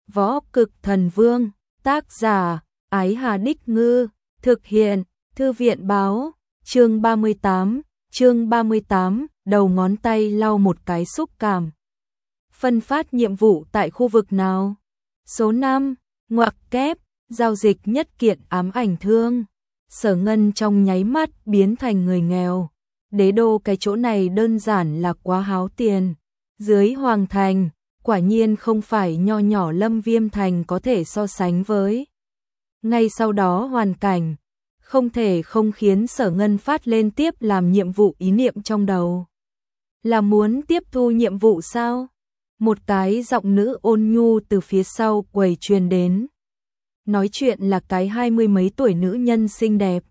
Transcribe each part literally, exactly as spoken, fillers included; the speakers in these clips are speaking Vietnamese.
Võ Cực Thần Vương, tác giả, Ái Hà Đích Ngư, thực hiện, Thư viện báo, chương ba mươi tám, chương ba mươi tám, đầu ngón tay lau một cái xúc cảm. Phân phát nhiệm vụ tại khu vực nào? Số năm, ngoặc kép, giao dịch nhất kiện ám ảnh thương. Sở Ngân trong nháy mắt biến thành người nghèo. Đế đô cái chỗ này đơn giản là quá háo tiền. Dưới Hoàng Thành, quả nhiên không phải nho nhỏ Lâm Viêm Thành có thể so sánh với. Ngay sau đó hoàn cảnh, không thể không khiến Sở Ngân phát lên tiếp làm nhiệm vụ ý niệm trong đầu. Là muốn tiếp thu nhiệm vụ sao? Một cái giọng nữ ôn nhu từ phía sau quầy truyền đến. Nói chuyện là cái hai mươi mấy tuổi nữ nhân xinh đẹp.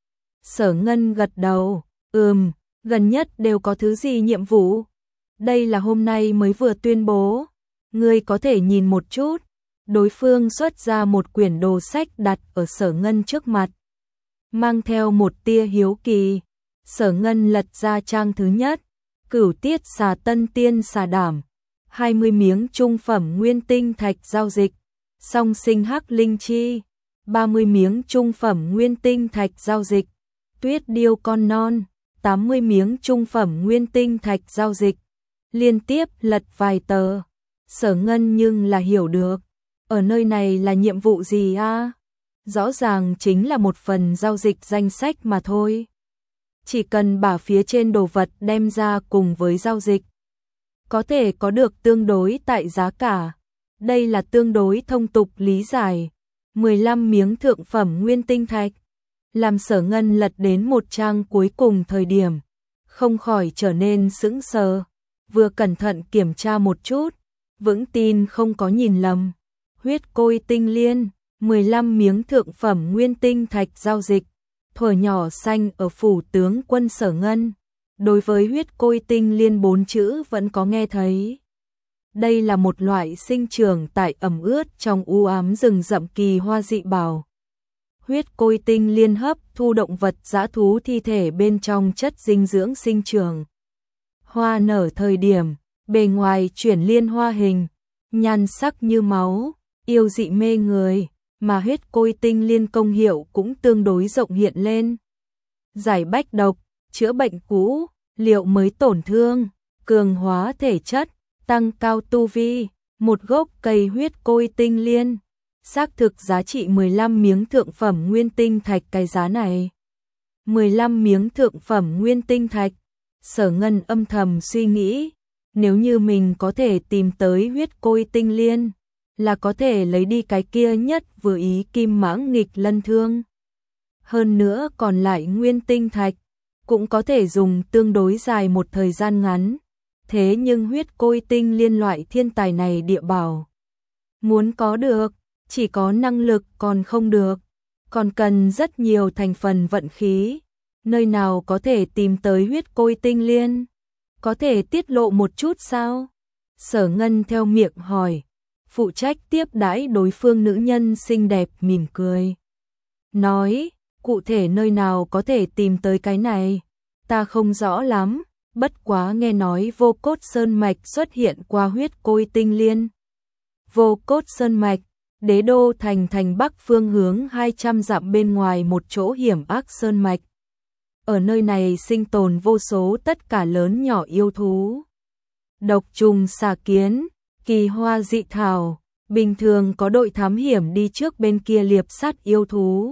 Sở Ngân gật đầu, ừm, gần nhất đều có thứ gì nhiệm vụ? Đây là hôm nay mới vừa tuyên bố. Ngươi có thể nhìn một chút. Đối phương xuất ra một quyển đồ sách đặt ở Sở Ngân trước mặt. Mang theo một tia hiếu kỳ. Sở Ngân lật ra trang thứ nhất. Cửu tiết xà tân tiên xà đảm. hai mươi miếng trung phẩm nguyên tinh thạch giao dịch. Song sinh hắc linh chi. ba mươi miếng trung phẩm nguyên tinh thạch giao dịch. Tuyết điêu con non. tám mươi miếng trung phẩm nguyên tinh thạch giao dịch. Liên tiếp lật vài tờ. Sở Ngân nhưng là hiểu được. Ở nơi này là nhiệm vụ gì a? Rõ ràng chính là một phần giao dịch danh sách mà thôi. Chỉ cần bảo phía trên đồ vật đem ra cùng với giao dịch. Có thể có được tương đối tại giá cả. Đây là tương đối thông tục lý giải. mười lăm miếng thượng phẩm nguyên tinh thạch. Làm Sở Ngân lật đến một trang cuối cùng thời điểm. Không khỏi trở nên sững sờ. Vừa cẩn thận kiểm tra một chút. Vững tin không có nhìn lầm. Huyết côi tinh liên. mười lăm miếng thượng phẩm nguyên tinh thạch giao dịch. Thuở nhỏ xanh ở phủ tướng quân Sở Ngân. Đối với huyết côi tinh liên bốn chữ vẫn có nghe thấy. Đây là một loại sinh trưởng tại ẩm ướt trong u ám rừng rậm kỳ hoa dị bảo. Huyết côi tinh liên hấp thu động vật dã thú thi thể bên trong chất dinh dưỡng sinh trưởng. Hoa nở thời điểm, bề ngoài chuyển liên hoa hình, nhan sắc như máu, yêu dị mê người, mà huyết côi tinh liên công hiệu cũng tương đối rộng hiện lên. Giải bách độc, chữa bệnh cũ, liệu mới tổn thương, cường hóa thể chất, tăng cao tu vi, một gốc cây huyết côi tinh liên. Xác thực giá trị mười lăm miếng thượng phẩm nguyên tinh thạch cái giá này. mười lăm miếng thượng phẩm nguyên tinh thạch. Sở Ngân âm thầm suy nghĩ, nếu như mình có thể tìm tới huyết côi tinh liên, là có thể lấy đi cái kia nhất vừa ý kim mãng nghịch lân thương. Hơn nữa còn lại nguyên tinh thạch, cũng có thể dùng tương đối dài một thời gian ngắn. Thế nhưng huyết côi tinh liên loại thiên tài này địa bảo. Muốn có được, chỉ có năng lực còn không được, còn cần rất nhiều thành phần vận khí. Nơi nào có thể tìm tới huyết côi tinh liên? Có thể tiết lộ một chút sao? Sở Ngân theo miệng hỏi. Phụ trách tiếp đãi đối phương nữ nhân xinh đẹp mỉm cười. Nói, cụ thể nơi nào có thể tìm tới cái này? Ta không rõ lắm, bất quá nghe nói Vô Cốt Sơn Mạch xuất hiện qua huyết côi tinh liên. Vô Cốt Sơn Mạch, đế đô thành thành bắc phương hướng hai trăm dặm bên ngoài một chỗ hiểm ác sơn mạch. Ở nơi này sinh tồn vô số tất cả lớn nhỏ yêu thú. Độc trùng xà kiến, kỳ hoa dị thảo, bình thường có đội thám hiểm đi trước bên kia liệp sát yêu thú.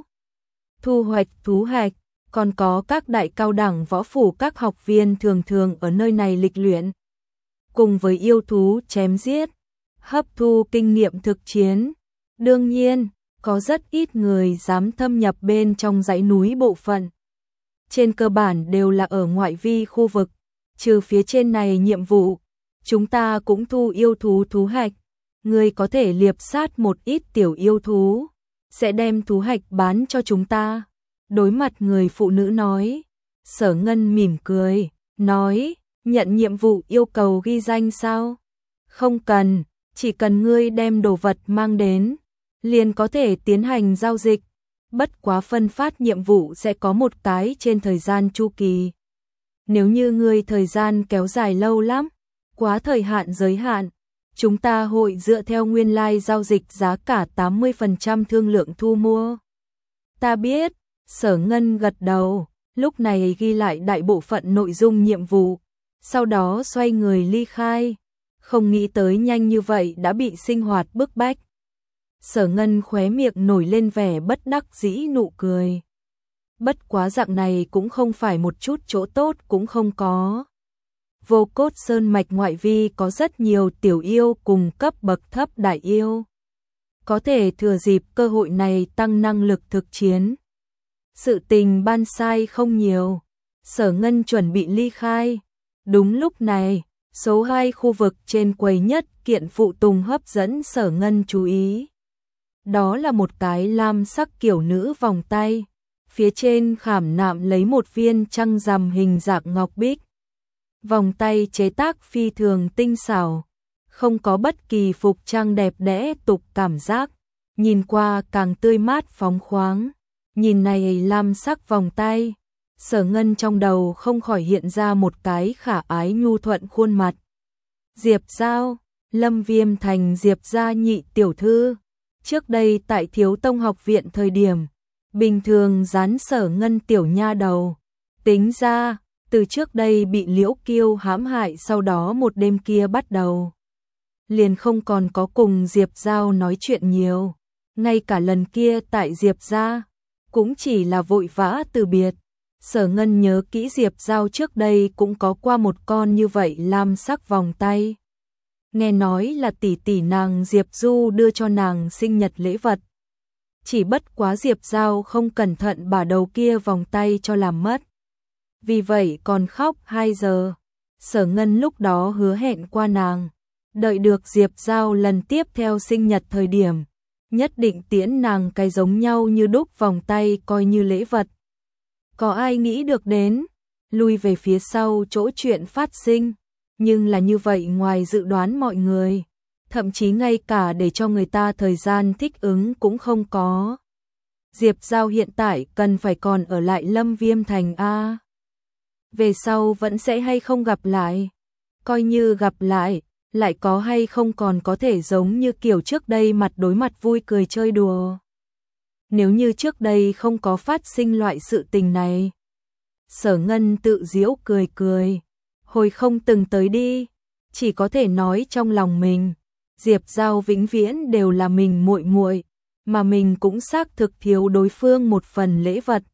Thu hoạch thú hạch, còn có các đại cao đẳng võ phủ các học viên thường thường ở nơi này lịch luyện. Cùng với yêu thú chém giết, hấp thu kinh nghiệm thực chiến. Đương nhiên, có rất ít người dám thâm nhập bên trong dãy núi bộ phận. Trên cơ bản đều là ở ngoại vi khu vực, trừ phía trên này nhiệm vụ, chúng ta cũng thu yêu thú thú hạch. Người có thể liệp sát một ít tiểu yêu thú, sẽ đem thú hạch bán cho chúng ta. Đối mặt người phụ nữ nói, Sở Ngân mỉm cười, nói, nhận nhiệm vụ yêu cầu ghi danh sao? Không cần, chỉ cần ngươi đem đồ vật mang đến, liền có thể tiến hành giao dịch. Bất quá phân phát nhiệm vụ sẽ có một cái trên thời gian chu kỳ. Nếu như ngươi thời gian kéo dài lâu lắm, quá thời hạn giới hạn, chúng ta hội dựa theo nguyên lai like giao dịch giá cả tám mươi phần trăm thương lượng thu mua. Ta biết, Sở Ngân gật đầu, lúc này ghi lại đại bộ phận nội dung nhiệm vụ, sau đó xoay người ly khai, không nghĩ tới nhanh như vậy đã bị sinh hoạt bức bách. Sở Ngân khóe miệng nổi lên vẻ bất đắc dĩ nụ cười. Bất quá dạng này cũng không phải một chút chỗ tốt cũng không có. Vô Cốt Sơn mạch ngoại vi có rất nhiều tiểu yêu cùng cấp bậc thấp đại yêu. Có thể thừa dịp cơ hội này tăng năng lực thực chiến. Sự tình ban sai không nhiều. Sở Ngân chuẩn bị ly khai. Đúng lúc này, số hai khu vực trên quầy nhất kiện phụ tùng hấp dẫn Sở Ngân chú ý. Đó là một cái lam sắc kiểu nữ vòng tay. Phía trên khảm nạm lấy một viên trăng rằm hình dạng ngọc bích. Vòng tay chế tác phi thường tinh xảo, không có bất kỳ phục trang đẹp đẽ tục cảm giác, nhìn qua càng tươi mát phóng khoáng. Nhìn này lam sắc vòng tay, Sở Ngân trong đầu không khỏi hiện ra một cái khả ái nhu thuận khuôn mặt. Diệp Giao, Lâm Viêm Thành Diệp gia nhị tiểu thư, trước đây tại Thiếu Tông học viện thời điểm, bình thường dán Sở Ngân tiểu nha đầu, tính ra từ trước đây bị Liễu Kiêu hãm hại, sau đó một đêm kia bắt đầu liền không còn có cùng Diệp Giao nói chuyện nhiều, ngay cả lần kia tại Diệp gia cũng chỉ là vội vã từ biệt. Sở Ngân nhớ kỹ Diệp Giao trước đây cũng có qua một con như vậy lam sắc vòng tay. Nghe nói là tỷ tỷ nàng Diệp Du đưa cho nàng sinh nhật lễ vật. Chỉ bất quá Diệp Giao không cẩn thận bả đầu kia vòng tay cho làm mất. Vì vậy còn khóc hai giờ. Sở Ngân lúc đó hứa hẹn qua nàng, đợi được Diệp Giao lần tiếp theo sinh nhật thời điểm, nhất định tiễn nàng cái giống nhau như đúc vòng tay coi như lễ vật. Có ai nghĩ được đến, lui về phía sau chỗ chuyện phát sinh, nhưng là như vậy ngoài dự đoán mọi người, thậm chí ngay cả để cho người ta thời gian thích ứng cũng không có. Diệp Giao hiện tại cần phải còn ở lại Lâm Viêm Thành A. Về sau vẫn sẽ hay không gặp lại, coi như gặp lại, lại có hay không còn có thể giống như kiểu trước đây mặt đối mặt vui cười chơi đùa. Nếu như trước đây không có phát sinh loại sự tình này. Sở Ngân tự giễu cười cười, hồi không từng tới đi, chỉ có thể nói trong lòng mình, Diệp Giao vĩnh viễn đều là mình muội muội, mà mình cũng xác thực thiếu đối phương một phần lễ vật.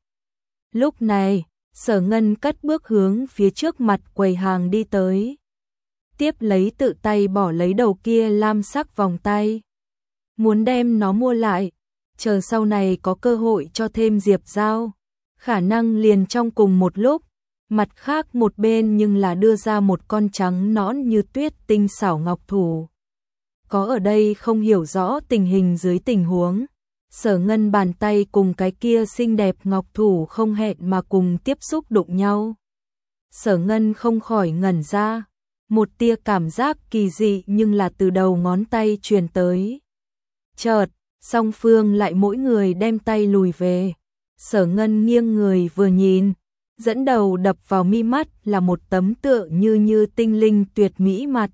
Lúc này, Sở Ngân cất bước hướng phía trước mặt quầy hàng đi tới. Tiếp lấy tự tay bỏ lấy đầu kia lam sắc vòng tay. Muốn đem nó mua lại, chờ sau này có cơ hội cho thêm Diệp Giao. Khả năng liền trong cùng một lúc, mặt khác một bên nhưng là đưa ra một con trắng nõn như tuyết tinh xảo ngọc thủ. Có ở đây không hiểu rõ tình hình dưới tình huống. Sở Ngân bàn tay cùng cái kia xinh đẹp ngọc thủ không hẹn mà cùng tiếp xúc đụng nhau. Sở Ngân không khỏi ngẩn ra, một tia cảm giác kỳ dị nhưng là từ đầu ngón tay truyền tới. Chợt, song phương lại mỗi người đem tay lùi về. Sở Ngân nghiêng người vừa nhìn, dẫn đầu đập vào mi mắt là một tấm tựa như như tinh linh tuyệt mỹ mặt.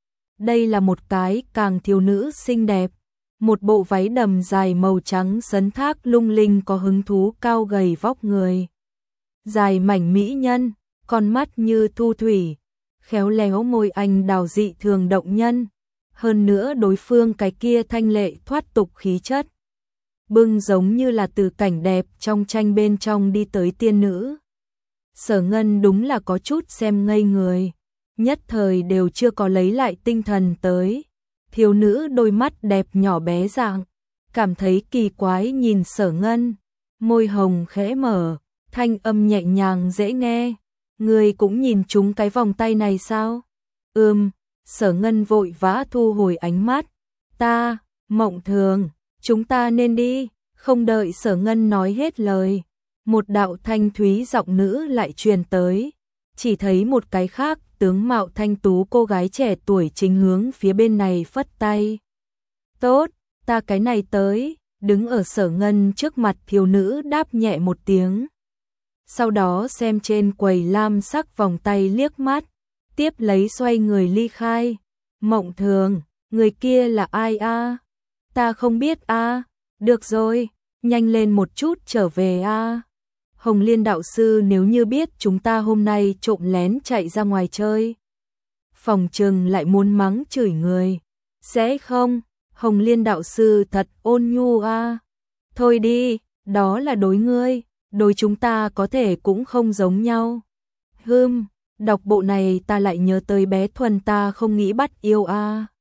Đây là một cái càng thiếu nữ xinh đẹp. Một bộ váy đầm dài màu trắng sấn thác lung linh có hứng thú cao gầy vóc người. Dài mảnh mỹ nhân, con mắt như thu thủy, khéo léo môi anh đào dị thường động nhân. Hơn nữa đối phương cái kia thanh lệ thoát tục khí chất. Bưng giống như là từ cảnh đẹp trong tranh bên trong đi tới tiên nữ. Sở Ngân đúng là có chút xem ngây người. Nhất thời đều chưa có lấy lại tinh thần tới. Thiếu nữ đôi mắt đẹp nhỏ bé dạng, cảm thấy kỳ quái nhìn Sở Ngân, môi hồng khẽ mở, thanh âm nhẹ nhàng dễ nghe. Người cũng nhìn chúng cái vòng tay này sao? Ừm, Sở Ngân vội vã thu hồi ánh mắt. Ta, Mộng Thường, chúng ta nên đi. Không đợi Sở Ngân nói hết lời, một đạo thanh thúy giọng nữ lại truyền tới. Chỉ thấy một cái khác tướng mạo thanh tú cô gái trẻ tuổi chính hướng phía bên này phất tay. Tốt, ta cái này tới. Đứng ở Sở Ngân trước mặt thiếu nữ đáp nhẹ một tiếng. Sau đó xem trên quầy lam sắc vòng tay liếc mắt, tiếp lấy xoay người ly khai. Mộng Thường, Người kia là ai a? Ta không biết a. Được rồi, nhanh lên một chút trở về a. Hồng Liên đạo sư nếu như biết chúng ta hôm nay trộm lén chạy ra ngoài chơi, phòng trừng lại muốn mắng chửi người. Sẽ không, Hồng Liên đạo sư thật ôn nhu a. Thôi đi, đó là đối ngươi, đối chúng ta có thể cũng không giống nhau. Hừm, đọc bộ này ta lại nhớ tới bé Thuần ta không nghĩ bắt yêu a.